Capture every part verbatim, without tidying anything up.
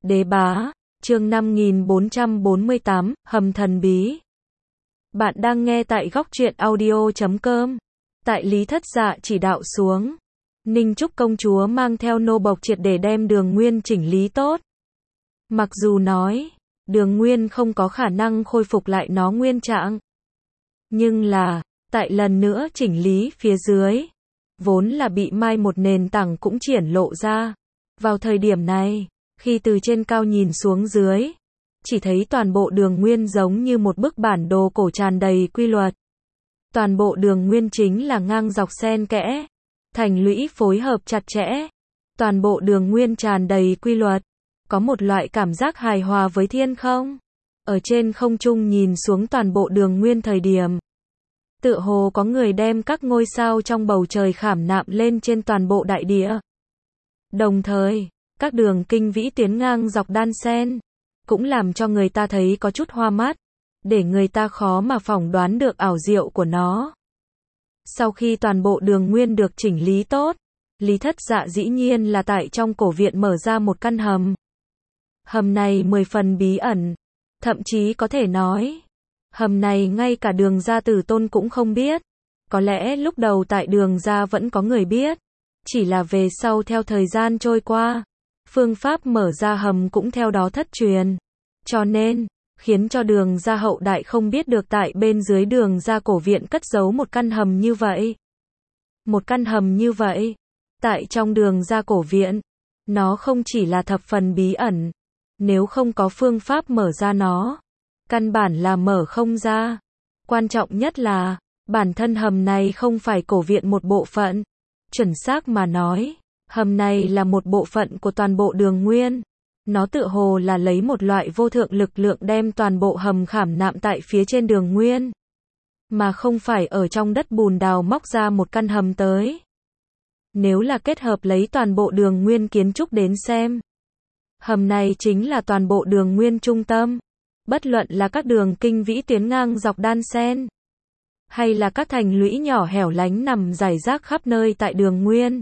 Đế bá, chương năm nghìn bốn trăm bốn mươi tám, hầm thần bí. Bạn đang nghe tại góc truyện audio chấm com. Tại Lý Thất Dạ chỉ đạo xuống, Ninh Trúc công chúa mang theo nô bộc triệt để đem Đường Nguyên chỉnh lý tốt. Mặc dù nói, Đường Nguyên không có khả năng khôi phục lại nó nguyên trạng. Nhưng là, tại lần nữa chỉnh lý phía dưới, vốn là bị mai một nền tảng cũng triển lộ ra. Vào thời điểm này, khi từ trên cao nhìn xuống dưới, chỉ thấy toàn bộ Đường Nguyên giống như một bức bản đồ cổ tràn đầy quy luật. Toàn bộ Đường Nguyên chính là ngang dọc xen kẽ, thành lũy phối hợp chặt chẽ. Toàn bộ Đường Nguyên tràn đầy quy luật, có một loại cảm giác hài hòa với thiên không. Ở trên không trung nhìn xuống toàn bộ Đường Nguyên thời điểm, tựa hồ có người đem các ngôi sao trong bầu trời khảm nạm lên trên toàn bộ đại địa. Đồng thời, các đường kinh vĩ tuyến ngang dọc đan xen, cũng làm cho người ta thấy có chút hoa mắt, để người ta khó mà phỏng đoán được ảo diệu của nó. Sau khi toàn bộ Đường Nguyên được chỉnh lý tốt, Lý Thất Dạ dĩ nhiên là tại trong cổ viện mở ra một căn hầm. Hầm này mười phần bí ẩn, thậm chí có thể nói, hầm này ngay cả Đường gia tử tôn cũng không biết. Có lẽ lúc đầu tại Đường gia vẫn có người biết, chỉ là về sau theo thời gian trôi qua, phương pháp mở ra hầm cũng theo đó thất truyền. Cho nên, khiến cho Đường gia hậu đại không biết được tại bên dưới Đường gia cổ viện cất giấu một căn hầm như vậy. Một căn hầm như vậy, tại trong Đường gia cổ viện, nó không chỉ là thập phần bí ẩn, nếu không có phương pháp mở ra nó, căn bản là mở không ra. Quan trọng nhất là, bản thân hầm này không phải cổ viện một bộ phận. Chuẩn xác mà nói, hầm này là một bộ phận của toàn bộ Đường Nguyên. Nó tựa hồ là lấy một loại vô thượng lực lượng đem toàn bộ hầm khảm nạm tại phía trên Đường Nguyên, mà không phải ở trong đất bùn đào móc ra một căn hầm tới. Nếu là kết hợp lấy toàn bộ Đường Nguyên kiến trúc đến xem, hầm này chính là toàn bộ Đường Nguyên trung tâm. Bất luận là các đường kinh vĩ tuyến ngang dọc đan xen, hay là các thành lũy nhỏ hẻo lánh nằm rải rác khắp nơi tại Đường Nguyên,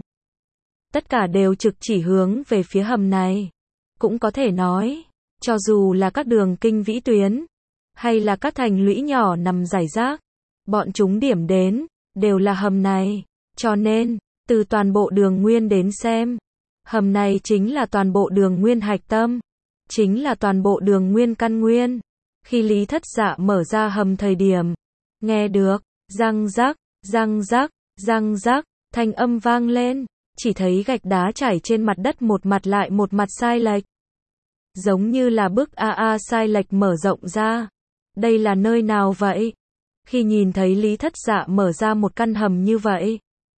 tất cả đều trực chỉ hướng về phía hầm này. Cũng có thể nói, cho dù là các đường kinh vĩ tuyến, hay là các thành lũy nhỏ nằm rải rác, bọn chúng điểm đến, đều là hầm này. Cho nên, từ toàn bộ Đường Nguyên đến xem, hầm này chính là toàn bộ Đường Nguyên hạch tâm, chính là toàn bộ Đường Nguyên căn nguyên. Khi Lý Thất Dạ mở ra hầm thời điểm, nghe được, răng rắc, răng rắc, răng rắc, thanh âm vang lên, chỉ thấy gạch đá trải trên mặt đất một mặt lại một mặt sai lệch. Giống như là bức a a sai lệch mở rộng ra. Đây là nơi nào vậy? Khi nhìn thấy Lý Thất Dạ mở ra một căn hầm như vậy,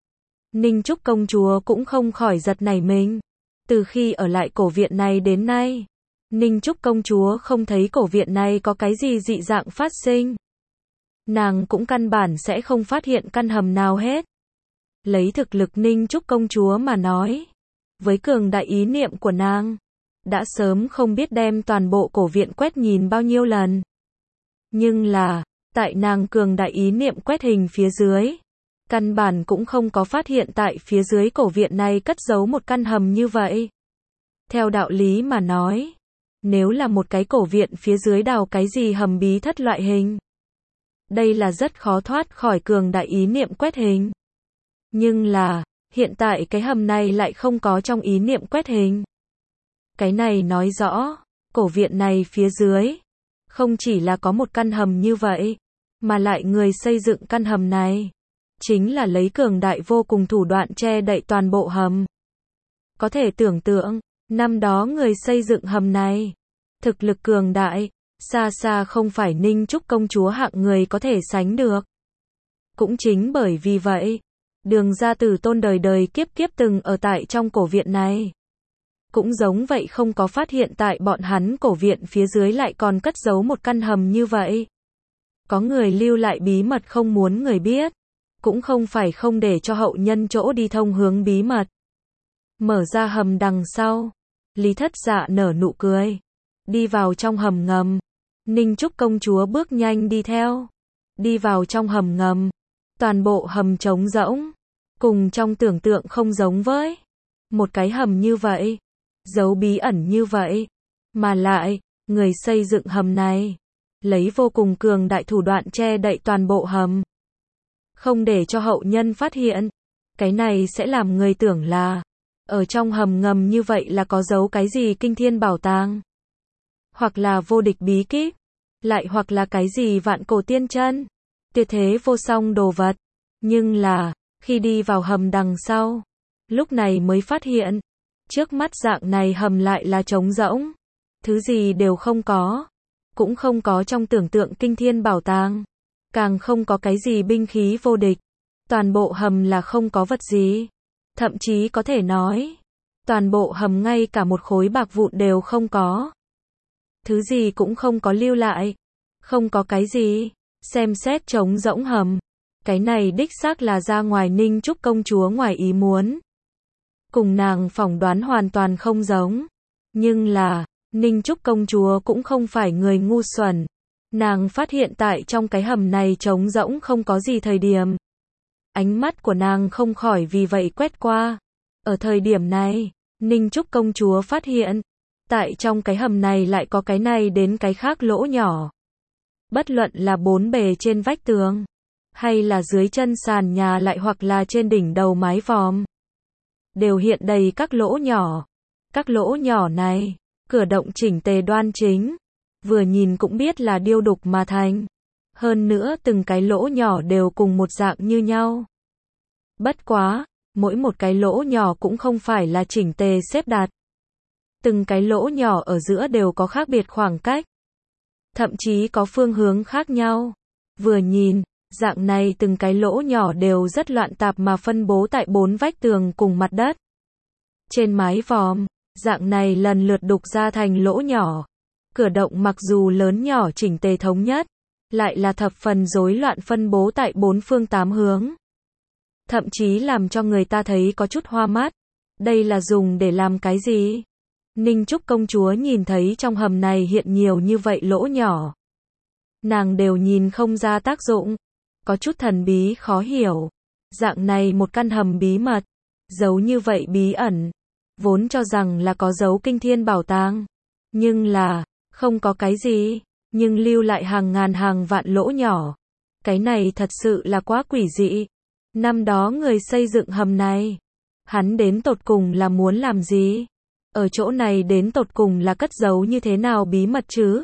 Ninh Trúc công chúa cũng không khỏi giật nảy mình. Từ khi ở lại cổ viện này đến nay, Ninh Trúc công chúa không thấy cổ viện này có cái gì dị dạng phát sinh. Nàng cũng căn bản sẽ không phát hiện căn hầm nào hết. Lấy thực lực Ninh Trúc công chúa mà nói, với cường đại ý niệm của nàng, đã sớm không biết đem toàn bộ cổ viện quét nhìn bao nhiêu lần. Nhưng là, tại nàng cường đại ý niệm quét hình phía dưới, căn bản cũng không có phát hiện tại phía dưới cổ viện này cất giấu một căn hầm như vậy. Theo đạo lý mà nói, nếu là một cái cổ viện phía dưới đào cái gì hầm bí thất loại hình, đây là rất khó thoát khỏi cường đại ý niệm quét hình. Nhưng là, hiện tại cái hầm này lại không có trong ý niệm quét hình. Cái này nói rõ, cổ viện này phía dưới, không chỉ là có một căn hầm như vậy, mà lại người xây dựng căn hầm này, chính là lấy cường đại vô cùng thủ đoạn che đậy toàn bộ hầm. Có thể tưởng tượng, năm đó người xây dựng hầm này, thực lực cường đại, xa xa không phải Ninh Trúc công chúa hạng người có thể sánh được. Cũng chính bởi vì vậy, Đường gia tử tôn đời đời kiếp kiếp từng ở tại trong cổ viện này, cũng giống vậy không có phát hiện tại bọn hắn cổ viện phía dưới lại còn cất giấu một căn hầm như vậy. Có người lưu lại bí mật không muốn người biết, cũng không phải không để cho hậu nhân chỗ đi thông hướng bí mật. Mở ra hầm đằng sau, Lý Thất Dạ nở nụ cười, đi vào trong hầm ngầm. Ninh Trúc công chúa bước nhanh đi theo, đi vào trong hầm ngầm. Toàn bộ hầm trống rỗng, cùng trong tưởng tượng không giống với một cái hầm như vậy, giấu bí ẩn như vậy. Mà lại, người xây dựng hầm này, lấy vô cùng cường đại thủ đoạn che đậy toàn bộ hầm. Không để cho hậu nhân phát hiện. Cái này sẽ làm người tưởng là, ở trong hầm ngầm như vậy là có giấu cái gì kinh thiên bảo tàng. Hoặc là vô địch bí kíp. Lại hoặc là cái gì vạn cổ tiên chân. Tuyệt thế vô song đồ vật. Nhưng là, khi đi vào hầm đằng sau, lúc này mới phát hiện, trước mắt dạng này hầm lại là trống rỗng. Thứ gì đều không có. Cũng không có trong tưởng tượng kinh thiên bảo tàng. Càng không có cái gì binh khí vô địch. Toàn bộ hầm là không có vật gì. Thậm chí có thể nói, toàn bộ hầm ngay cả một khối bạc vụn đều không có. Thứ gì cũng không có lưu lại. Không có cái gì. Xem xét trống rỗng hầm. Cái này đích xác là ra ngoài Ninh Trúc công chúa ngoài ý muốn. Cùng nàng phỏng đoán hoàn toàn không giống. Nhưng là, Ninh Trúc công chúa cũng không phải người ngu xuẩn. Nàng phát hiện tại trong cái hầm này trống rỗng không có gì thời điểm. Ánh mắt của nàng không khỏi vì vậy quét qua. Ở thời điểm này, Ninh Trúc công chúa phát hiện, tại trong cái hầm này lại có cái này đến cái khác lỗ nhỏ. Bất luận là bốn bề trên vách tường, hay là dưới chân sàn nhà lại hoặc là trên đỉnh đầu mái vòm, đều hiện đầy các lỗ nhỏ. Các lỗ nhỏ này, cửa động chỉnh tề đoan chính, vừa nhìn cũng biết là điêu đục mà thành. Hơn nữa từng cái lỗ nhỏ đều cùng một dạng như nhau. Bất quá, mỗi một cái lỗ nhỏ cũng không phải là chỉnh tề xếp đặt. Từng cái lỗ nhỏ ở giữa đều có khác biệt khoảng cách. Thậm chí có phương hướng khác nhau. Vừa nhìn, dạng này từng cái lỗ nhỏ đều rất loạn tạp mà phân bố tại bốn vách tường cùng mặt đất. Trên mái vòm, dạng này lần lượt đục ra thành lỗ nhỏ. Cửa động mặc dù lớn nhỏ chỉnh tề thống nhất, lại là thập phần rối loạn phân bố tại bốn phương tám hướng. Thậm chí làm cho người ta thấy có chút hoa mắt. Đây là dùng để làm cái gì? Ninh Trúc công chúa nhìn thấy trong hầm này hiện nhiều như vậy lỗ nhỏ. Nàng đều nhìn không ra tác dụng. Có chút thần bí khó hiểu. Dạng này một căn hầm bí mật. Giấu như vậy bí ẩn. Vốn cho rằng là có giấu kinh thiên bảo tàng. Nhưng là, không có cái gì. Nhưng lưu lại hàng ngàn hàng vạn lỗ nhỏ. Cái này thật sự là quá quỷ dị. Năm đó người xây dựng hầm này, hắn đến tột cùng là muốn làm gì? Ở chỗ này đến tột cùng là cất giấu như thế nào bí mật chứ?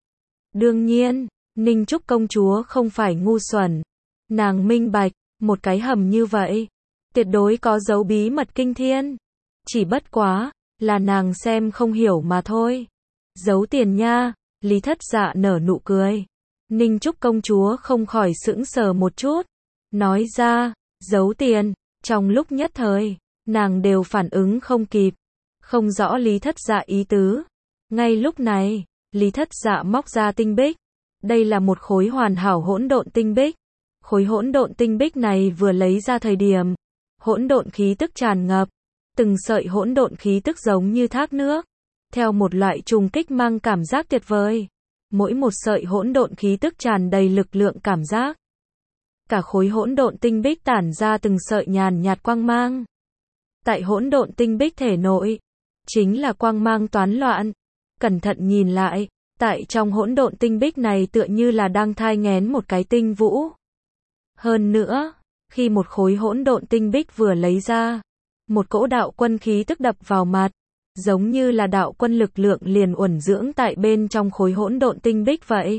Đương nhiên, Ninh Trúc công chúa không phải ngu xuẩn. Nàng minh bạch, một cái hầm như vậy, tuyệt đối có giấu bí mật kinh thiên. Chỉ bất quá, là nàng xem không hiểu mà thôi. Giấu tiền nha, Lý Thất Dạ nở nụ cười. Ninh Trúc công chúa không khỏi sững sờ một chút. Nói ra, giấu tiền, trong lúc nhất thời, nàng đều phản ứng không kịp. Không rõ Lý Thất Dạ ý tứ. Ngay lúc này, Lý Thất Dạ móc ra tinh bích. Đây là một khối hoàn hảo hỗn độn tinh bích. Khối hỗn độn tinh bích này vừa lấy ra thời điểm, hỗn độn khí tức tràn ngập. Từng sợi hỗn độn khí tức giống như thác nước. Theo một loại trùng kích mang cảm giác tuyệt vời. Mỗi một sợi hỗn độn khí tức tràn đầy lực lượng cảm giác. Cả khối hỗn độn tinh bích tản ra từng sợi nhàn nhạt quang mang. Tại hỗn độn tinh bích thể nội, chính là quang mang toán loạn. Cẩn thận nhìn lại, tại trong hỗn độn tinh bích này tựa như là đang thai nghén một cái tinh vũ. Hơn nữa, khi một khối hỗn độn tinh bích vừa lấy ra, một cỗ đạo quân khí tức đập vào mặt, giống như là đạo quân lực lượng liền uẩn dưỡng tại bên trong khối hỗn độn tinh bích vậy.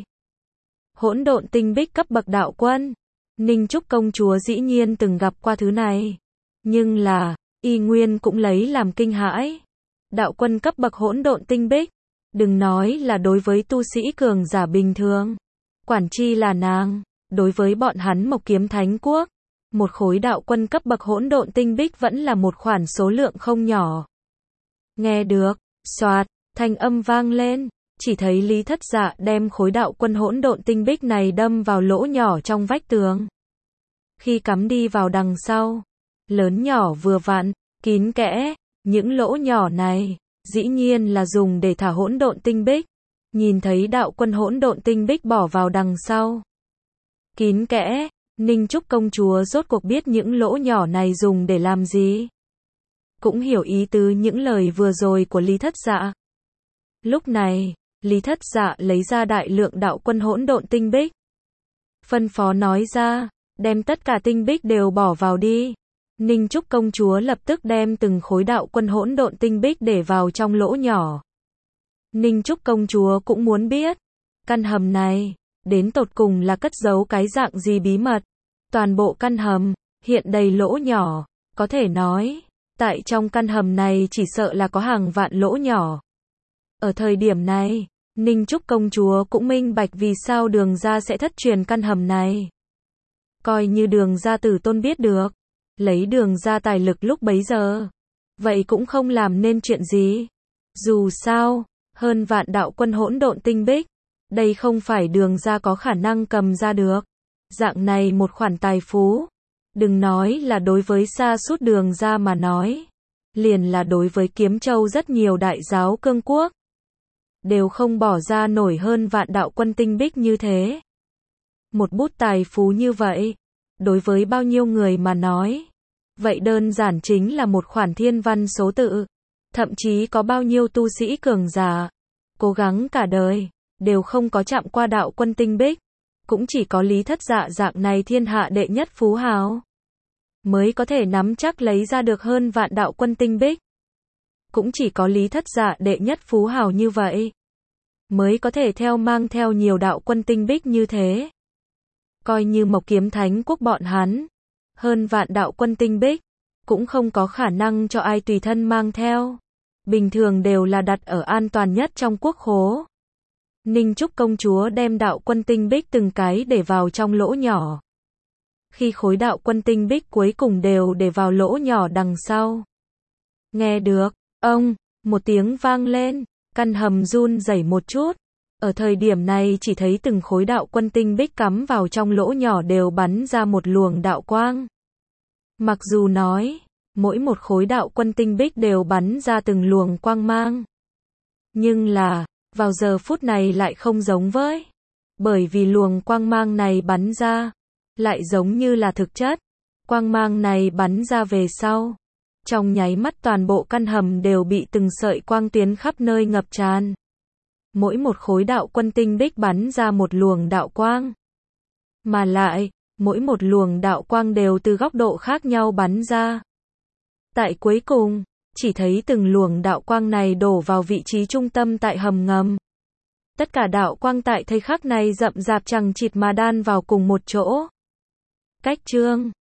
Hỗn độn tinh bích cấp bậc đạo quân. Ninh Trúc công chúa dĩ nhiên từng gặp qua thứ này. Nhưng là, y nguyên cũng lấy làm kinh hãi. Đạo quân cấp bậc hỗn độn tinh bích. Đừng nói là đối với tu sĩ cường giả bình thường. Quản chi là nàng, đối với bọn hắn Mộc Kiếm Thánh Quốc. Một khối đạo quân cấp bậc hỗn độn tinh bích vẫn là một khoản số lượng không nhỏ. Nghe được, xoạt, thanh âm vang lên. Chỉ thấy Lý Thất Dạ đem khối đạo quân hỗn độn tinh bích này đâm vào lỗ nhỏ trong vách tường. Khi cắm đi vào đằng sau, lớn nhỏ vừa vặn, kín kẽ, những lỗ nhỏ này, dĩ nhiên là dùng để thả hỗn độn tinh bích. Nhìn thấy đạo quân hỗn độn tinh bích bỏ vào đằng sau. Kín kẽ, Ninh Trúc công chúa rốt cuộc biết những lỗ nhỏ này dùng để làm gì. Cũng hiểu ý tứ những lời vừa rồi của Lý Thất Dạ. Lúc này, Lý Thất Dạ lấy ra đại lượng đạo quân hỗn độn tinh bích. Phân phó nói ra, đem tất cả tinh bích đều bỏ vào đi. Ninh Trúc công chúa lập tức đem từng khối đạo quân hỗn độn tinh bích để vào trong lỗ nhỏ. Ninh Trúc công chúa cũng muốn biết, căn hầm này, đến tột cùng là cất giấu cái dạng gì bí mật. Toàn bộ căn hầm, hiện đầy lỗ nhỏ, có thể nói, tại trong căn hầm này chỉ sợ là có hàng vạn lỗ nhỏ. Ở thời điểm này, Ninh Trúc công chúa cũng minh bạch vì sao Đường gia sẽ thất truyền căn hầm này. Coi như Đường gia tử tôn biết được, lấy Đường gia tài lực lúc bấy giờ, vậy cũng không làm nên chuyện gì. Dù sao, hơn vạn đạo quân hỗn độn tinh bích, đây không phải Đường gia có khả năng cầm ra được. Dạng này một khoản tài phú, đừng nói là đối với sa sút Đường gia mà nói, liền là đối với Kiếm Châu rất nhiều đại giáo cương quốc, đều không bỏ ra nổi hơn vạn đạo quân tinh bích như thế. Một bút tài phú như vậy, đối với bao nhiêu người mà nói, vậy đơn giản chính là một khoản thiên văn số tự. Thậm chí có bao nhiêu tu sĩ cường giả, cố gắng cả đời, đều không có chạm qua đạo quân tinh bích. Cũng chỉ có Lý Thất Dạ dạng này thiên hạ đệ nhất phú hào, mới có thể nắm chắc lấy ra được hơn vạn đạo quân tinh bích. Cũng chỉ có Lý Thất Dạ đệ nhất phú hào như vậy, mới có thể theo mang theo nhiều đạo quân tinh bích như thế. Coi như Mộc Kiếm Thánh quốc bọn hắn, hơn vạn đạo quân tinh bích, cũng không có khả năng cho ai tùy thân mang theo. Bình thường đều là đặt ở an toàn nhất trong quốc khố. Ninh Trúc công chúa đem đạo quân tinh bích từng cái để vào trong lỗ nhỏ. Khi khối đạo quân tinh bích cuối cùng đều để vào lỗ nhỏ đằng sau, nghe được, ông, một tiếng vang lên, căn hầm run rẩy một chút. Ở thời điểm này chỉ thấy từng khối đạo quân tinh bích cắm vào trong lỗ nhỏ đều bắn ra một luồng đạo quang. Mặc dù nói, mỗi một khối đạo quân tinh bích đều bắn ra từng luồng quang mang, nhưng là, vào giờ phút này lại không giống với. Bởi vì luồng quang mang này bắn ra, lại giống như là thực chất. Quang mang này bắn ra về sau, trong nháy mắt toàn bộ căn hầm đều bị từng sợi quang tuyến khắp nơi ngập tràn. Mỗi một khối đạo quân tinh bích bắn ra một luồng đạo quang. Mà lại, mỗi một luồng đạo quang đều từ góc độ khác nhau bắn ra. Tại cuối cùng, chỉ thấy từng luồng đạo quang này đổ vào vị trí trung tâm tại hầm ngầm. Tất cả đạo quang tại thời khắc này rậm rạp chằng chịt mà đan vào cùng một chỗ. Cách chương